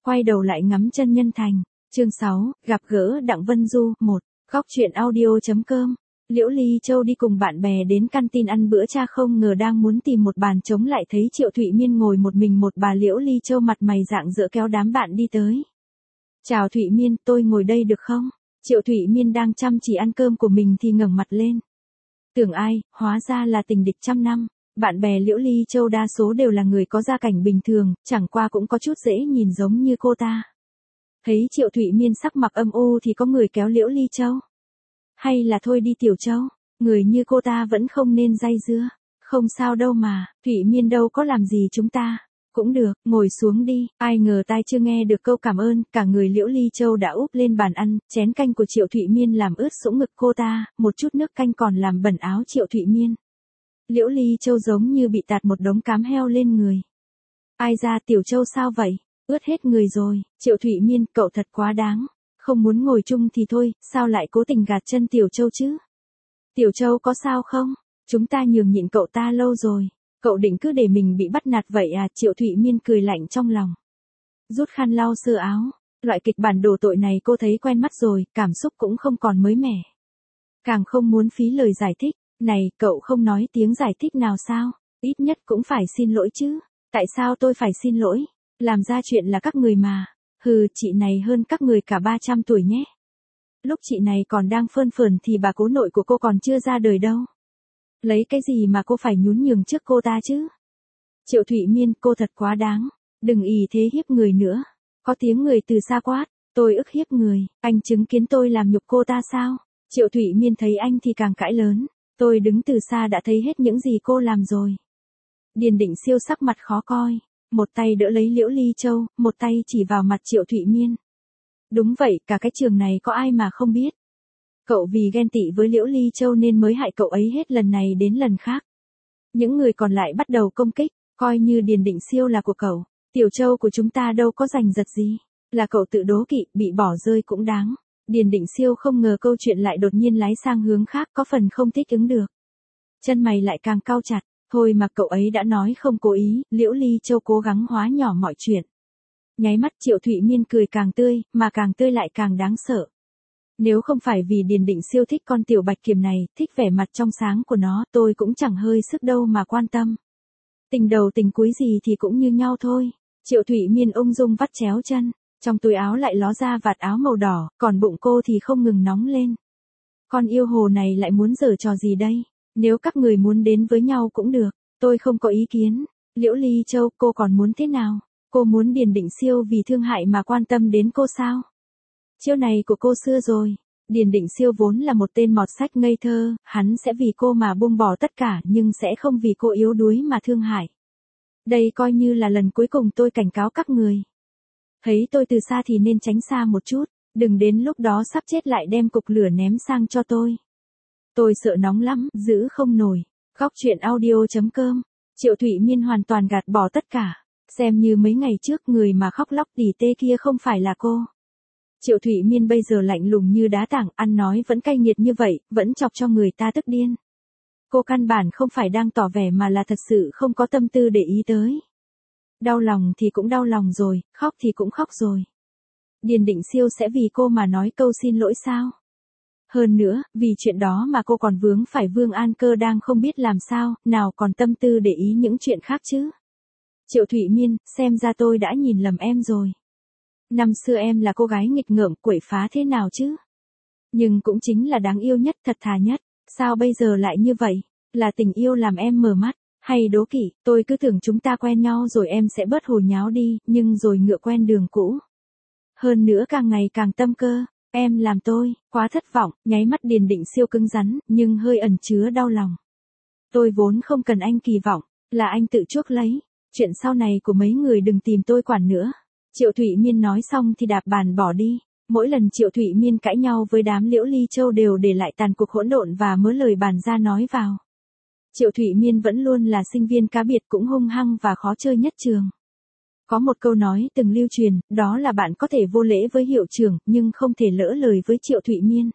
quay đầu lại ngắm chân nhân thành. Chương 6, gặp gỡ Đặng Vân Du. 1. Góc truyện audio.com. Liễu Ly Châu đi cùng bạn bè đến canteen ăn bữa trưa, không ngờ đang muốn tìm một bàn trống lại thấy Triệu Thụy Miên ngồi một mình một bà. Liễu Ly Châu mặt mày rạng rỡ kéo đám bạn đi tới. Chào Thụy Miên, tôi ngồi đây được không? Triệu Thụy Miên đang chăm chỉ ăn cơm của mình thì ngẩng mặt lên. Tưởng ai, hóa ra là tình địch trăm năm. Bạn bè Liễu Ly Châu đa số đều là người có gia cảnh bình thường, chẳng qua cũng có chút dễ nhìn giống như cô ta. Thấy Triệu Thụy Miên sắc mặt âm u thì có người kéo Liễu Ly Châu. Hay là thôi đi Tiểu Châu, người như cô ta vẫn không nên day dưa. Không sao đâu mà, Thụy Miên đâu có làm gì chúng ta. Cũng được, ngồi xuống đi. Ai ngờ tai chưa nghe được câu cảm ơn, cả người Liễu Ly Châu đã úp lên bàn ăn, chén canh của Triệu Thụy Miên làm ướt sũng ngực cô ta, một chút nước canh còn làm bẩn áo Triệu Thụy Miên. Liễu Ly Châu giống như bị tạt một đống cám heo lên người. Ai ra Tiểu Châu sao vậy? Ướt hết người rồi. Triệu Thụy Miên, cậu thật quá đáng. Không muốn ngồi chung thì thôi, sao lại cố tình gạt chân Tiểu Châu chứ? Tiểu Châu có sao không? Chúng ta nhường nhịn cậu ta lâu rồi. Cậu định cứ để mình bị bắt nạt vậy à? Triệu Thụy Miên cười lạnh trong lòng. Rút khăn lau sơ áo. Loại kịch bản đổ tội này cô thấy quen mắt rồi, cảm xúc cũng không còn mới mẻ. Càng không muốn phí lời giải thích. Này, cậu không nói tiếng giải thích nào sao? Ít nhất cũng phải xin lỗi chứ. Tại sao tôi phải xin lỗi? Làm ra chuyện là các người mà. Hừ, chị này hơn các người cả 300 tuổi nhé. Lúc chị này còn đang phơn phởn thì bà cố nội của cô còn chưa ra đời đâu. Lấy cái gì mà cô phải nhún nhường trước cô ta chứ? Triệu Thụy Miên, cô thật quá đáng. Đừng ỷ thế hiếp người nữa. Có tiếng người từ xa quát. Tôi ức hiếp người, anh chứng kiến tôi làm nhục cô ta sao? Triệu Thụy Miên thấy anh thì càng cãi lớn. Tôi đứng từ xa đã thấy hết những gì cô làm rồi. Điền Định Siêu sắc mặt khó coi. Một tay đỡ lấy Liễu Ly Châu, một tay chỉ vào mặt Triệu Thụy Miên. Đúng vậy, cả cái trường này có ai mà không biết. Cậu vì ghen tị với Liễu Ly Châu nên mới hại cậu ấy hết lần này đến lần khác. Những người còn lại bắt đầu công kích, coi như Điền Định Siêu là của cậu. Tiểu Châu của chúng ta đâu có giành giật gì. Là cậu tự đố kỵ, bị bỏ rơi cũng đáng. Điền Định Siêu không ngờ câu chuyện lại đột nhiên lái sang hướng khác, có phần không thích ứng được. Chân mày lại càng cau chặt. Thôi mà cậu ấy đã nói không cố ý. Liễu Ly Châu cố gắng hóa nhỏ mọi chuyện. Nháy mắt Triệu Thụy Miên cười càng tươi, mà càng tươi lại càng đáng sợ. Nếu không phải vì Điền Định Siêu thích con tiểu bạch kiểm này, thích vẻ mặt trong sáng của nó, tôi cũng chẳng hơi sức đâu mà quan tâm. Tình đầu tình cuối gì thì cũng như nhau thôi. Triệu Thụy Miên ung dung vắt chéo chân, trong túi áo lại ló ra vạt áo màu đỏ, còn bụng cô thì không ngừng nóng lên. Con yêu hồ này lại muốn giở trò gì đây? Nếu các người muốn đến với nhau cũng được, tôi không có ý kiến. Liễu Ly Châu, cô còn muốn thế nào? Cô muốn Điền Định Siêu vì thương hại mà quan tâm đến cô sao? Chiêu này của cô xưa rồi. Điền Định Siêu vốn là một tên mọt sách ngây thơ, hắn sẽ vì cô mà buông bỏ tất cả nhưng sẽ không vì cô yếu đuối mà thương hại. Đây coi như là lần cuối cùng tôi cảnh cáo các người. Thấy tôi từ xa thì nên tránh xa một chút, đừng đến lúc đó sắp chết lại đem cục lửa ném sang cho tôi. Tôi sợ nóng lắm, giữ không nổi. Góc truyện audio.com. Triệu Thụy Miên hoàn toàn gạt bỏ tất cả. Xem như mấy ngày trước người mà khóc lóc tỉ tê kia không phải là cô. Triệu Thụy Miên bây giờ lạnh lùng như đá tảng, ăn nói vẫn cay nghiệt như vậy, vẫn chọc cho người ta tức điên. Cô căn bản không phải đang tỏ vẻ mà là thật sự không có tâm tư để ý tới. Đau lòng thì cũng đau lòng rồi, khóc thì cũng khóc rồi. Điền Định Siêu sẽ vì cô mà nói câu xin lỗi sao? Hơn nữa, vì chuyện đó mà cô còn vướng phải Vương An Cơ đang không biết làm sao, nào còn tâm tư để ý những chuyện khác chứ. Triệu Thụy Miên, xem ra tôi đã nhìn lầm em rồi. Năm xưa em là cô gái nghịch ngợm quậy phá thế nào chứ? Nhưng cũng chính là đáng yêu nhất, thật thà nhất. Sao bây giờ lại như vậy? Là tình yêu làm em mở mắt, hay đố kỵ? Tôi cứ tưởng chúng ta quen nhau rồi em sẽ bớt hồ nháo đi, nhưng rồi ngựa quen đường cũ. Hơn nữa càng ngày càng tâm cơ. Em làm tôi quá thất vọng. Nháy mắt Điền Định Siêu cứng rắn, nhưng hơi ẩn chứa đau lòng. Tôi vốn không cần anh kỳ vọng, là anh tự chuốc lấy. Chuyện sau này của mấy người đừng tìm tôi quản nữa. Triệu Thụy Miên nói xong thì đạp bàn bỏ đi. Mỗi lần Triệu Thụy Miên cãi nhau với đám Liễu Ly Châu đều để lại tàn cuộc hỗn độn và mớ lời bàn ra nói vào. Triệu Thụy Miên vẫn luôn là sinh viên cá biệt, cũng hung hăng và khó chơi nhất trường. Có một câu nói từng lưu truyền, đó là bạn có thể vô lễ với hiệu trưởng, nhưng không thể lỡ lời với Triệu Thụy Miên.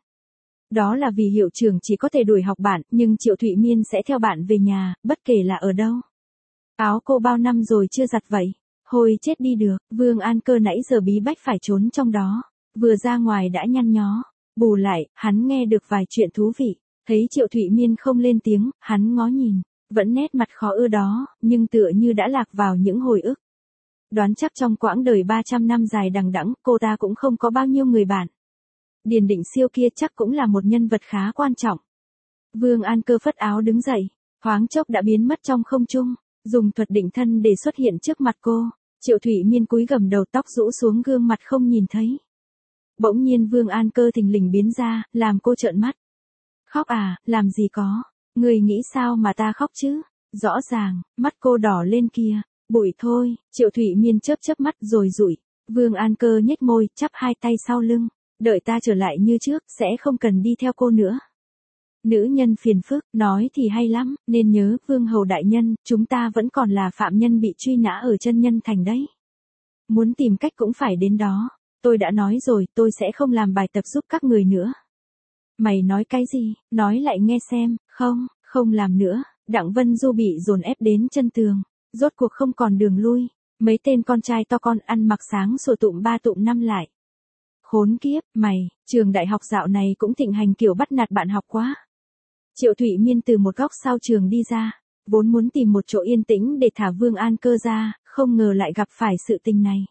Đó là vì hiệu trưởng chỉ có thể đuổi học bạn, nhưng Triệu Thụy Miên sẽ theo bạn về nhà, bất kể là ở đâu. Áo cô bao năm rồi chưa giặt vậy? Hồi chết đi được, Vương An Cơ nãy giờ bí bách phải trốn trong đó, vừa ra ngoài đã nhăn nhó, bù lại, hắn nghe được vài chuyện thú vị, thấy Triệu Thụy Miên không lên tiếng, hắn ngó nhìn, vẫn nét mặt khó ưa đó, nhưng tựa như đã lạc vào những hồi ức. Đoán chắc trong quãng đời 300 năm dài đằng đẵng, cô ta cũng không có bao nhiêu người bạn. Điền Định Siêu kia chắc cũng là một nhân vật khá quan trọng. Vương An Cơ phất áo đứng dậy, thoáng chốc đã biến mất trong không trung, dùng thuật định thân để xuất hiện trước mặt cô. Triệu Thụy Miên cúi gằm đầu, tóc rũ xuống gương mặt không nhìn thấy. Bỗng nhiên Vương An Cơ thình lình biến ra, làm cô trợn mắt. Khóc à, làm gì có, người nghĩ sao mà ta khóc chứ? Rõ ràng, mắt cô đỏ lên kìa. Bụi thôi, Triệu Thụy Miên chớp chớp mắt rồi dụi. Vương An Cơ nhếch môi, chắp hai tay sau lưng. Đợi ta trở lại như trước, sẽ không cần đi theo cô nữa. Nữ nhân phiền phức, nói thì hay lắm, nên nhớ, Vương Hầu đại nhân, chúng ta vẫn còn là phạm nhân bị truy nã ở Chân Nhân Thành đấy. Muốn tìm cách cũng phải đến đó. Tôi đã nói rồi, tôi sẽ không làm bài tập giúp các người nữa. Mày nói cái gì, nói lại nghe xem, không làm nữa. Đặng Vân Du bị dồn ép đến chân tường. Rốt cuộc không còn đường lui. Mấy tên con trai to con ăn mặc sáng sủa tụm ba tụm năm lại. Khốn kiếp, mày, trường đại học dạo này cũng thịnh hành kiểu bắt nạt bạn học quá. Triệu Thụy Miên từ một góc sau trường đi ra, vốn muốn tìm một chỗ yên tĩnh để thả Vương An Cơ ra, không ngờ lại gặp phải sự tình này.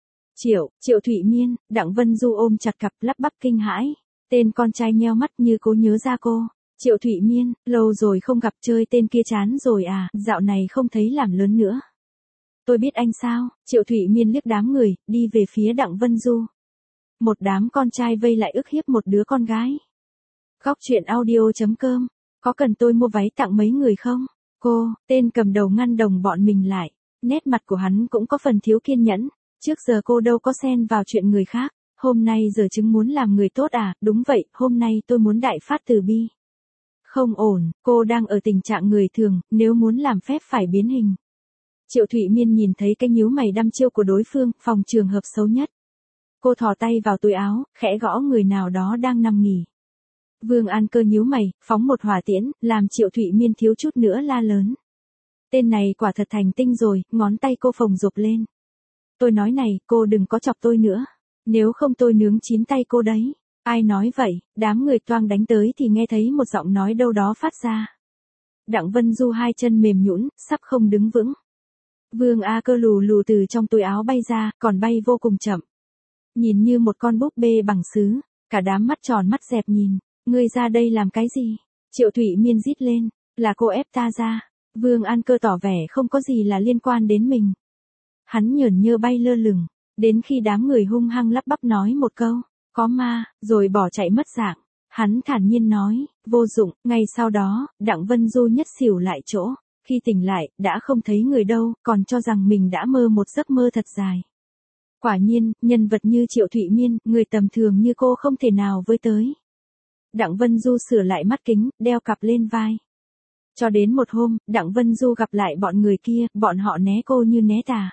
Triệu Thụy Miên, Đặng Vân Du ôm chặt cặp lắp bắp kinh hãi, tên con trai nheo mắt như cố nhớ ra cô. Triệu Thụy Miên, lâu rồi không gặp, chơi tên kia chán rồi à, dạo này không thấy làm lớn nữa. Tôi biết anh sao, Triệu Thụy Miên liếc đám người, đi về phía Đặng Vân Du. Một đám con trai vây lại ức hiếp một đứa con gái. Góc truyện audio.com, có cần tôi mua váy tặng mấy người không? Cô, tên cầm đầu ngăn đồng bọn mình lại, nét mặt của hắn cũng có phần thiếu kiên nhẫn, trước giờ cô đâu có xen vào chuyện người khác, hôm nay giờ chứng muốn làm người tốt à, đúng vậy, hôm nay tôi muốn đại phát từ bi. Không ổn, cô đang ở tình trạng người thường, nếu muốn làm phép phải biến hình. Triệu Thụy Miên nhìn thấy cái nhíu mày đăm chiêu của đối phương, phòng trường hợp xấu nhất. Cô thò tay vào túi áo, khẽ gõ người nào đó đang nằm nghỉ. Vương An Cơ nhíu mày, phóng một hỏa tiễn, làm Triệu Thụy Miên thiếu chút nữa la lớn. Tên này quả thật thành tinh rồi, ngón tay cô phồng rộp lên. Tôi nói này, cô đừng có chọc tôi nữa. Nếu không tôi nướng chín tay cô đấy. Ai nói vậy, đám người toang đánh tới thì nghe thấy một giọng nói đâu đó phát ra. Đặng Vân Du hai chân mềm nhũn, sắp không đứng vững. Vương A Cơ lù lù từ trong túi áo bay ra, còn bay vô cùng chậm. Nhìn như một con búp bê bằng sứ, cả đám mắt tròn mắt dẹp nhìn. Ngươi ra đây làm cái gì? Triệu Thụy Miên rít lên, là cô ép ta ra. Vương An Cơ tỏ vẻ không có gì là liên quan đến mình. Hắn nhởn nhơ bay lơ lửng, đến khi đám người hung hăng lắp bắp nói một câu, có ma, rồi bỏ chạy mất dạng. Hắn thản nhiên nói, vô dụng, ngay sau đó, Đặng Vân Du nhất xỉu lại chỗ. Khi tỉnh lại, đã không thấy người đâu, còn cho rằng mình đã mơ một giấc mơ thật dài. Quả nhiên, nhân vật như Triệu Thụy Miên, người tầm thường như cô không thể nào với tới. Đặng Vân Du sửa lại mắt kính, đeo cặp lên vai. Cho đến một hôm, Đặng Vân Du gặp lại bọn người kia, bọn họ né cô như né tà.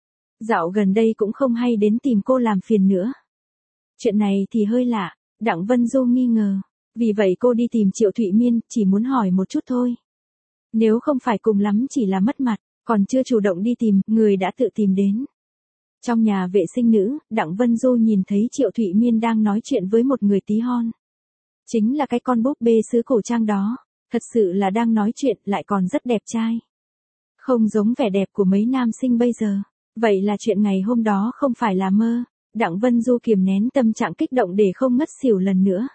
Dạo gần đây cũng không hay đến tìm cô làm phiền nữa. Chuyện này thì hơi lạ, Đặng Vân Du nghi ngờ. Vì vậy cô đi tìm Triệu Thụy Miên, chỉ muốn hỏi một chút thôi. Nếu không phải cùng lắm chỉ là mất mặt, còn chưa chủ động đi tìm, người đã tự tìm đến. Trong nhà vệ sinh nữ, Đặng Vân Du nhìn thấy Triệu Thụy Miên đang nói chuyện với một người tí hon. Chính là cái con búp bê sứ cổ trang đó, thật sự là đang nói chuyện, lại còn rất đẹp trai. Không giống vẻ đẹp của mấy nam sinh bây giờ. Vậy là chuyện ngày hôm đó không phải là mơ. Đặng Vân Du kiềm nén tâm trạng kích động để không ngất xỉu lần nữa.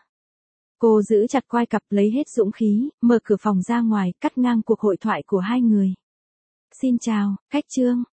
Cô giữ chặt quai cặp, lấy hết dũng khí, mở cửa phòng ra ngoài, cắt ngang cuộc hội thoại của hai người. Xin chào, khách Trương,